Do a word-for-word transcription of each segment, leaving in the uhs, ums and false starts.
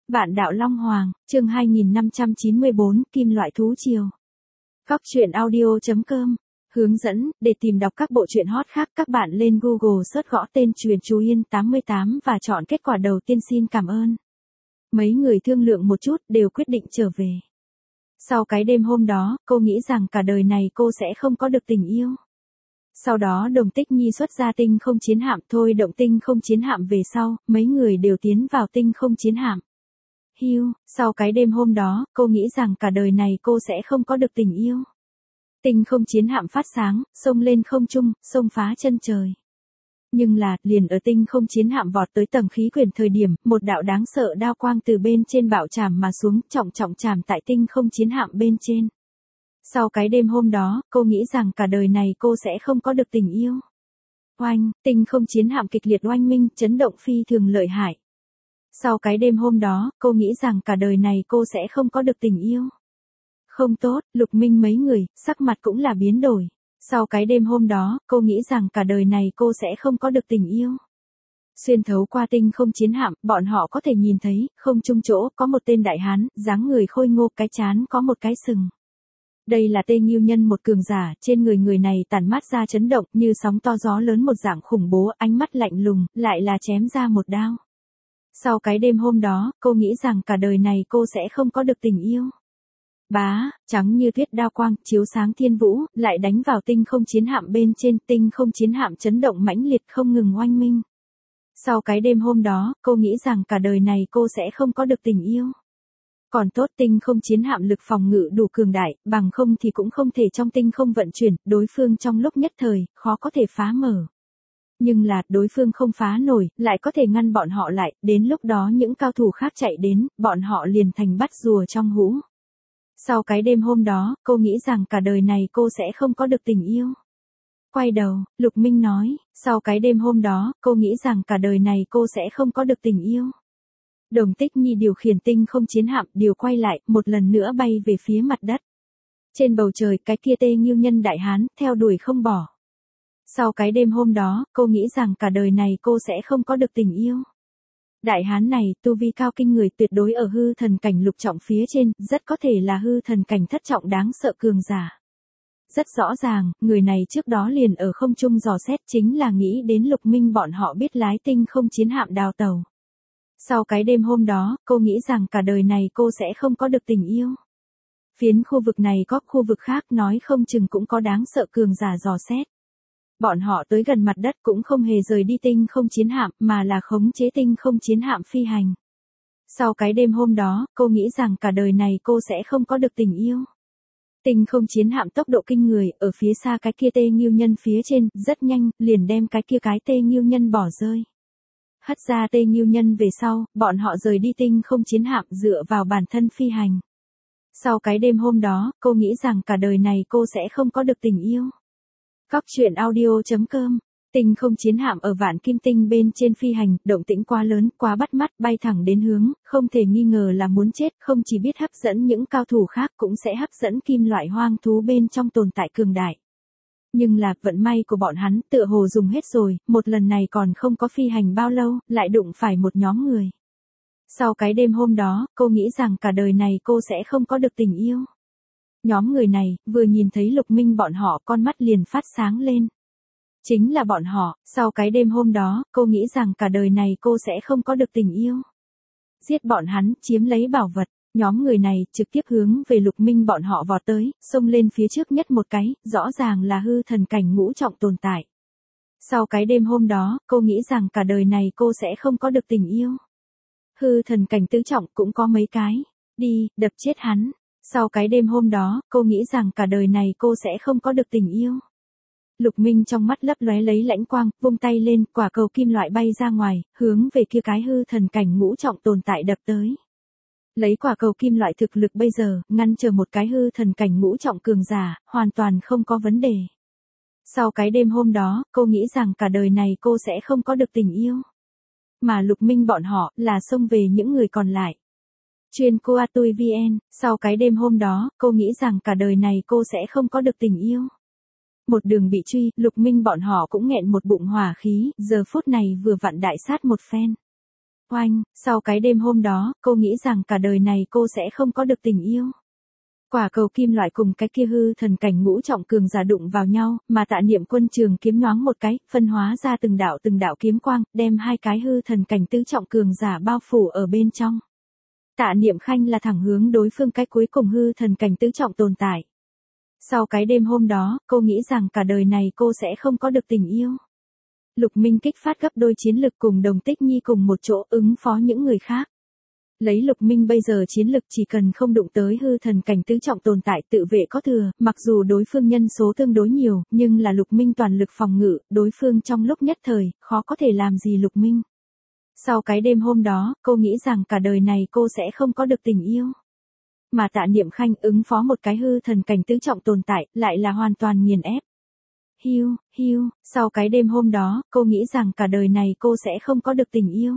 Vạn đạo Long Hoàng, chương hai nghìn năm trăm chín mươi bốn, Kim loại thú triều. Góc truyện audio chấm com. Hướng dẫn, để tìm đọc các bộ truyện hot khác các bạn lên Google search gõ tên Truyện Chú Yên tám mươi tám và chọn kết quả đầu tiên. Xin cảm ơn. Mấy người thương lượng một chút đều quyết định trở về. Sau cái đêm hôm đó, cô nghĩ rằng cả đời này cô sẽ không có được tình yêu. Sau đó Đồng Tích Nhi xuất ra tinh không chiến hạm thôi động tinh không chiến hạm về sau, mấy người đều tiến vào tinh không chiến hạm. Hiu, sau cái đêm hôm đó, cô nghĩ rằng cả đời này cô sẽ không có được tình yêu. Tinh không chiến hạm phát sáng, xông lên không trung, xông phá chân trời. Nhưng là, liền ở tinh không chiến hạm vọt tới tầng khí quyển thời điểm, một đạo đáng sợ đao quang từ bên trên bạo chạm mà xuống, trọng trọng chạm tại tinh không chiến hạm bên trên. Sau cái đêm hôm đó, cô nghĩ rằng cả đời này cô sẽ không có được tình yêu. Oanh, tinh không chiến hạm kịch liệt oanh minh, chấn động phi thường lợi hại. Sau cái đêm hôm đó, cô nghĩ rằng cả đời này cô sẽ không có được tình yêu. Không tốt, Lục Minh mấy người, sắc mặt cũng là biến đổi. Sau cái đêm hôm đó, cô nghĩ rằng cả đời này cô sẽ không có được tình yêu. Xuyên thấu qua tinh không chiến hạm, bọn họ có thể nhìn thấy, không trung chỗ, có một tên đại hán, dáng người khôi ngô, cái trán có một cái sừng. Đây là Tê Nghiêu Nhân, một cường giả, trên người người này tản mát ra chấn động, như sóng to gió lớn một dạng khủng bố, ánh mắt lạnh lùng, lại là chém ra một đao. Sau cái đêm hôm đó, cô nghĩ rằng cả đời này cô sẽ không có được tình yêu. Bá, trắng như tuyết đao quang, chiếu sáng thiên vũ, lại đánh vào tinh không chiến hạm bên trên, tinh không chiến hạm chấn động mãnh liệt không ngừng oanh minh. Sau cái đêm hôm đó, cô nghĩ rằng cả đời này cô sẽ không có được tình yêu. Còn tốt tinh không chiến hạm lực phòng ngự đủ cường đại, bằng không thì cũng không thể trong tinh không vận chuyển, đối phương trong lúc nhất thời, khó có thể phá mở. Nhưng là, đối phương không phá nổi, lại có thể ngăn bọn họ lại, đến lúc đó những cao thủ khác chạy đến, bọn họ liền thành bắt rùa trong hũ. Sau cái đêm hôm đó, cô nghĩ rằng cả đời này cô sẽ không có được tình yêu. Quay đầu, Lục Minh nói, sau cái đêm hôm đó, cô nghĩ rằng cả đời này cô sẽ không có được tình yêu. Đồng Tích Nhi điều khiển tinh không chiến hạm, điều quay lại, một lần nữa bay về phía mặt đất. Trên bầu trời, cái kia Tê Nghiêu Nhân đại hán, theo đuổi không bỏ. Sau cái đêm hôm đó, cô nghĩ rằng cả đời này cô sẽ không có được tình yêu. Đại hán này, tu vi cao kinh người, tuyệt đối ở hư thần cảnh lục trọng phía trên, rất có thể là hư thần cảnh thất trọng đáng sợ cường giả. Rất rõ ràng, người này trước đó liền ở không trung dò xét, chính là nghĩ đến Lục Minh bọn họ biết lái tinh không chiến hạm đào tàu. Sau cái đêm hôm đó, cô nghĩ rằng cả đời này cô sẽ không có được tình yêu. Phiến khu vực này có khu vực khác, nói không chừng cũng có đáng sợ cường giả dò xét. Bọn họ tới gần mặt đất cũng không hề rời đi tinh không chiến hạm, mà là khống chế tinh không chiến hạm phi hành. Sau cái đêm hôm đó, cô nghĩ rằng cả đời này cô sẽ không có được tình yêu. Tinh không chiến hạm tốc độ kinh người, ở phía xa cái kia Tê Nghiêu Nhân phía trên, rất nhanh, liền đem cái kia cái Tê Nghiêu Nhân bỏ rơi. Hất ra Tê Nghiêu Nhân về sau, bọn họ rời đi tinh không chiến hạm dựa vào bản thân phi hành. Sau cái đêm hôm đó, cô nghĩ rằng cả đời này cô sẽ không có được tình yêu. Góc truyện audio chấm com. Tinh không chiến hạm ở Vạn Kim Tinh bên trên phi hành, động tĩnh quá lớn, quá bắt mắt, bay thẳng đến hướng, không thể nghi ngờ là muốn chết, không chỉ biết hấp dẫn những cao thủ khác cũng sẽ hấp dẫn kim loại hoang thú bên trong tồn tại cường đại. Nhưng là, vận may của bọn hắn, tựa hồ dùng hết rồi, một lần này còn không có phi hành bao lâu, lại đụng phải một nhóm người. Sau cái đêm hôm đó, cô nghĩ rằng cả đời này cô sẽ không có được tình yêu. Nhóm người này, vừa nhìn thấy Lục Minh bọn họ, con mắt liền phát sáng lên. Chính là bọn họ, sau cái đêm hôm đó, cô nghĩ rằng cả đời này cô sẽ không có được tình yêu. Giết bọn hắn, chiếm lấy bảo vật, nhóm người này trực tiếp hướng về Lục Minh bọn họ vọt tới, xông lên phía trước nhất một cái, rõ ràng là hư thần cảnh ngũ trọng tồn tại. Sau cái đêm hôm đó, cô nghĩ rằng cả đời này cô sẽ không có được tình yêu. Hư thần cảnh tứ trọng cũng có mấy cái, đi, đập chết hắn. Sau cái đêm hôm đó, cô nghĩ rằng cả đời này cô sẽ không có được tình yêu. Lục Minh trong mắt lấp lóe lấy lãnh quang, vung tay lên, quả cầu kim loại bay ra ngoài, hướng về kia cái hư thần cảnh ngũ trọng tồn tại đập tới. Lấy quả cầu kim loại thực lực bây giờ, ngăn trở một cái hư thần cảnh ngũ trọng cường giả, hoàn toàn không có vấn đề. Sau cái đêm hôm đó, cô nghĩ rằng cả đời này cô sẽ không có được tình yêu. Mà Lục Minh bọn họ, là xông về những người còn lại. Chuyên Coa Tui vê en, sau cái đêm hôm đó, cô nghĩ rằng cả đời này cô sẽ không có được tình yêu. Một đường bị truy, Lục Minh bọn họ cũng nghẹn một bụng hỏa khí, giờ phút này vừa vặn đại sát một phen. Oanh, sau cái đêm hôm đó, cô nghĩ rằng cả đời này cô sẽ không có được tình yêu. Quả cầu kim loại cùng cái kia hư thần cảnh ngũ trọng cường giả đụng vào nhau, mà Tạ Niệm Quân trường kiếm nhoáng một cái, phân hóa ra từng đạo từng đạo kiếm quang, đem hai cái hư thần cảnh tứ trọng cường giả bao phủ ở bên trong. Tạ Niệm Khanh là thẳng hướng đối phương cái cuối cùng hư thần cảnh tứ trọng tồn tại. Sau cái đêm hôm đó, cô nghĩ rằng cả đời này cô sẽ không có được tình yêu. Lục Minh kích phát gấp đôi chiến lực cùng Đồng Tích Nhi cùng một chỗ ứng phó những người khác. Lấy Lục Minh bây giờ chiến lực chỉ cần không đụng tới hư thần cảnh tứ trọng tồn tại tự vệ có thừa, mặc dù đối phương nhân số tương đối nhiều, nhưng là Lục Minh toàn lực phòng ngự, đối phương trong lúc nhất thời, khó có thể làm gì Lục Minh. Sau cái đêm hôm đó, cô nghĩ rằng cả đời này cô sẽ không có được tình yêu. Mà Tạ Niệm Khanh ứng phó một cái hư thần cảnh tứ trọng tồn tại, lại là hoàn toàn nghiền ép. Hiu, hiu, sau cái đêm hôm đó, cô nghĩ rằng cả đời này cô sẽ không có được tình yêu.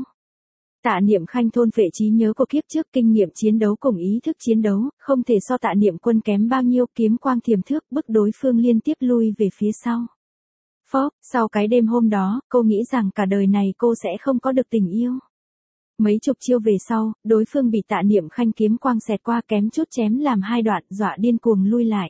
Tạ Niệm Khanh thôn phệ trí nhớ của kiếp trước, kinh nghiệm chiến đấu cùng ý thức chiến đấu, không thể so Tạ Niệm Quân kém bao nhiêu, kiếm quang thiềm thước bức đối phương liên tiếp lui về phía sau. Phốc, sau cái đêm hôm đó, cô nghĩ rằng cả đời này cô sẽ không có được tình yêu. Mấy chục chiêu về sau, đối phương bị Tạ Niệm Khanh kiếm quang xẹt qua kém chút chém làm hai đoạn, dọa điên cuồng lui lại.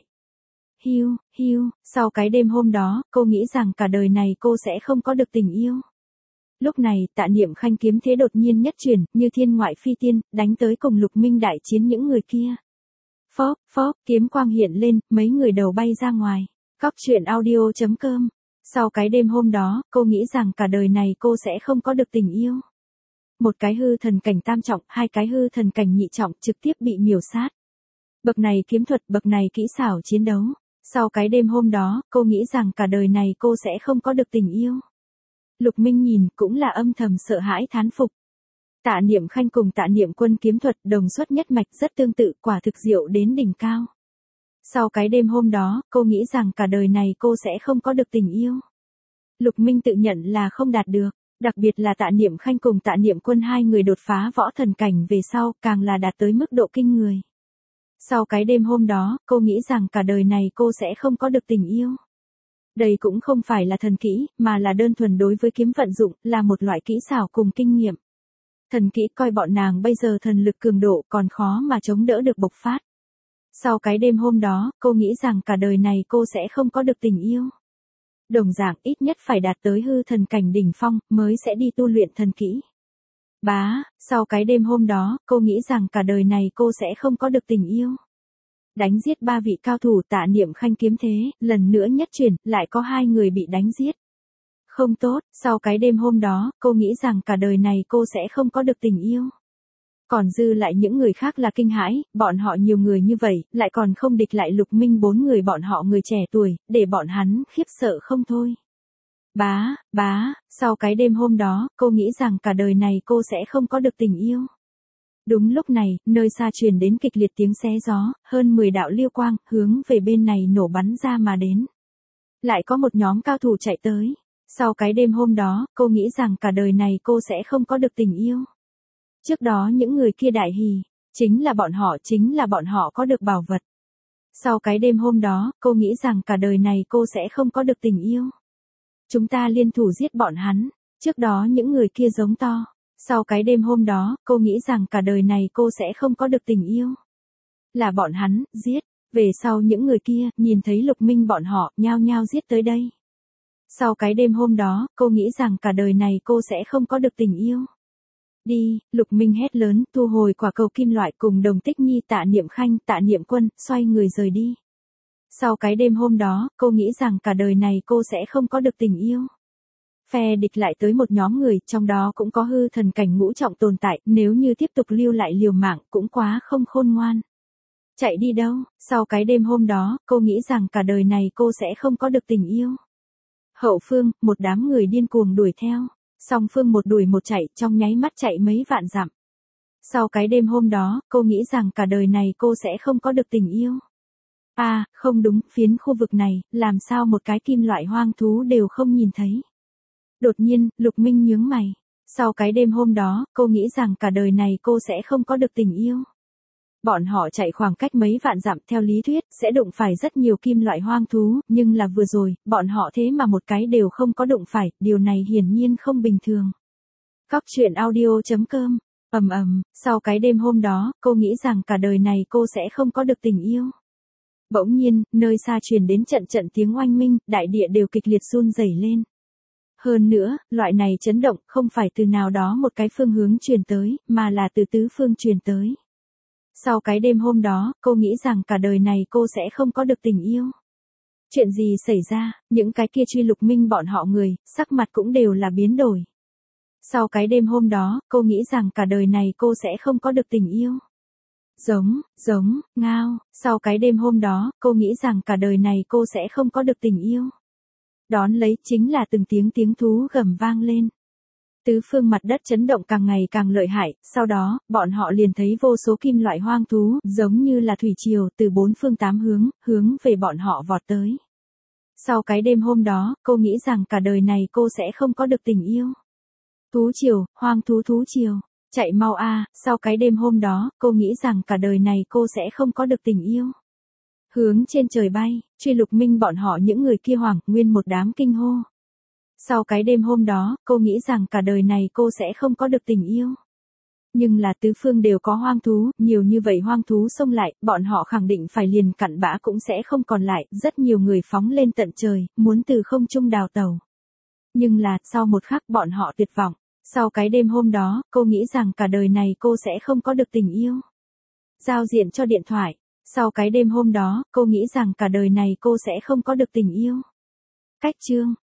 Hiu, hiu, sau cái đêm hôm đó, cô nghĩ rằng cả đời này cô sẽ không có được tình yêu. Lúc này, Tạ Niệm Khanh kiếm thế đột nhiên nhất chuyển, như thiên ngoại phi tiên, đánh tới cùng Lục Minh đại chiến những người kia. Phốc, phốc, kiếm quang hiện lên, mấy người đầu bay ra ngoài. Cóc truyện audio chấm com. Sau cái đêm hôm đó, cô nghĩ rằng cả đời này cô sẽ không có được tình yêu. Một cái hư thần cảnh tam trọng, hai cái hư thần cảnh nhị trọng trực tiếp bị miểu sát. Bậc này kiếm thuật, bậc này kỹ xảo chiến đấu. Sau cái đêm hôm đó, cô nghĩ rằng cả đời này cô sẽ không có được tình yêu. Lục Minh nhìn cũng là âm thầm sợ hãi thán phục. Tạ Niệm Khanh cùng Tạ Niệm Quân kiếm thuật đồng xuất nhất mạch rất tương tự, quả thực diệu đến đỉnh cao. Sau cái đêm hôm đó, cô nghĩ rằng cả đời này cô sẽ không có được tình yêu. Lục Minh tự nhận là không đạt được, đặc biệt là Tạ Niệm Khanh cùng Tạ Niệm Quân hai người đột phá võ thần cảnh về sau, càng là đạt tới mức độ kinh người. Sau cái đêm hôm đó, cô nghĩ rằng cả đời này cô sẽ không có được tình yêu. Đây cũng không phải là thần kỹ, mà là đơn thuần đối với kiếm vận dụng, là một loại kỹ xảo cùng kinh nghiệm. Thần kỹ coi bọn nàng bây giờ thần lực cường độ còn khó mà chống đỡ được bộc phát. Sau cái đêm hôm đó, cô nghĩ rằng cả đời này cô sẽ không có được tình yêu. Đồng dạng ít nhất phải đạt tới hư thần cảnh đỉnh phong, mới sẽ đi tu luyện thần kỹ. Bá, sau cái đêm hôm đó, cô nghĩ rằng cả đời này cô sẽ không có được tình yêu. Đánh giết ba vị cao thủ Tạ Niệm Khanh kiếm thế, lần nữa nhất chuyển, lại có hai người bị đánh giết. Không tốt, sau cái đêm hôm đó, cô nghĩ rằng cả đời này cô sẽ không có được tình yêu. Còn dư lại những người khác là kinh hãi, bọn họ nhiều người như vậy, lại còn không địch lại Lục Minh bốn người bọn họ người trẻ tuổi, để bọn hắn khiếp sợ không thôi. Bá, bá, sau cái đêm hôm đó, cô nghĩ rằng cả đời này cô sẽ không có được tình yêu. Đúng lúc này, nơi xa truyền đến kịch liệt tiếng xé gió, hơn mười đạo lưu quang, hướng về bên này nổ bắn ra mà đến. Lại có một nhóm cao thủ chạy tới. Sau cái đêm hôm đó, cô nghĩ rằng cả đời này cô sẽ không có được tình yêu. Trước đó những người kia đại hỉ, chính là bọn họ, chính là bọn họ có được bảo vật. Sau cái đêm hôm đó, cô nghĩ rằng cả đời này cô sẽ không có được tình yêu. Chúng ta liên thủ giết bọn hắn, trước đó những người kia giống to. Sau cái đêm hôm đó, cô nghĩ rằng cả đời này cô sẽ không có được tình yêu. Là bọn hắn, giết. Về sau những người kia, nhìn thấy Lục Minh bọn họ, nhao nhao giết tới đây. Sau cái đêm hôm đó, cô nghĩ rằng cả đời này cô sẽ không có được tình yêu. Đi, Lục Minh hét lớn, thu hồi quả cầu kim loại cùng Đồng Tích Nhi Tạ Niệm Khanh, Tạ Niệm Quân, xoay người rời đi. Sau cái đêm hôm đó, cô nghĩ rằng cả đời này cô sẽ không có được tình yêu. Phe địch lại tới một nhóm người, trong đó cũng có hư thần cảnh ngũ trọng tồn tại, nếu như tiếp tục lưu lại liều mạng cũng quá không khôn ngoan. Chạy đi đâu, sau cái đêm hôm đó, cô nghĩ rằng cả đời này cô sẽ không có được tình yêu. Hậu phương, một đám người điên cuồng đuổi theo, song phương một đuổi một chạy, trong nháy mắt chạy mấy vạn dặm. Sau cái đêm hôm đó, cô nghĩ rằng cả đời này cô sẽ không có được tình yêu. À, không đúng, phiến khu vực này, làm sao một cái kim loại hoang thú đều không nhìn thấy. Đột nhiên, Lục Minh nhướng mày. Sau cái đêm hôm đó, cô nghĩ rằng cả đời này cô sẽ không có được tình yêu. Bọn họ chạy khoảng cách mấy vạn dặm theo lý thuyết, sẽ đụng phải rất nhiều kim loại hoang thú, nhưng là vừa rồi, bọn họ thế mà một cái đều không có đụng phải, điều này hiển nhiên không bình thường. Cóc truyện audio chấm com. Ầm ầm, sau cái đêm hôm đó, cô nghĩ rằng cả đời này cô sẽ không có được tình yêu. Bỗng nhiên, nơi xa truyền đến trận trận tiếng oanh minh, đại địa đều kịch liệt run rẩy lên. Hơn nữa, loại này chấn động không phải từ nào đó một cái phương hướng truyền tới, mà là từ tứ phương truyền tới. Sau cái đêm hôm đó, cô nghĩ rằng cả đời này cô sẽ không có được tình yêu. Chuyện gì xảy ra, những cái kia truy lục minh bọn họ người, sắc mặt cũng đều là biến đổi. Sau cái đêm hôm đó, cô nghĩ rằng cả đời này cô sẽ không có được tình yêu. Giống, giống, ngao, sau cái đêm hôm đó, cô nghĩ rằng cả đời này cô sẽ không có được tình yêu. Đón lấy chính là từng tiếng tiếng thú gầm vang lên. Tứ phương mặt đất chấn động càng ngày càng lợi hại, sau đó, bọn họ liền thấy vô số kim loại hoang thú, giống như là thủy triều, từ bốn phương tám hướng, hướng về bọn họ vọt tới. Sau cái đêm hôm đó, cô nghĩ rằng cả đời này cô sẽ không có được tình yêu. Thú triều, hoang thú thú triều, chạy mau a, sau cái đêm hôm đó, cô nghĩ rằng cả đời này cô sẽ không có được tình yêu. Hướng trên trời bay, truy lục minh bọn họ những người kia hoảng, nguyên một đám kinh hô. Sau cái đêm hôm đó, cô nghĩ rằng cả đời này cô sẽ không có được tình yêu. Nhưng là tứ phương đều có hoang thú, nhiều như vậy hoang thú xông lại, bọn họ khẳng định phải liền cặn bã cũng sẽ không còn lại, rất nhiều người phóng lên tận trời, muốn từ không trung đào tàu. Nhưng là, sau một khắc bọn họ tuyệt vọng, sau cái đêm hôm đó, cô nghĩ rằng cả đời này cô sẽ không có được tình yêu. Giao diện cho điện thoại, sau cái đêm hôm đó, cô nghĩ rằng cả đời này cô sẽ không có được tình yêu. Cách chương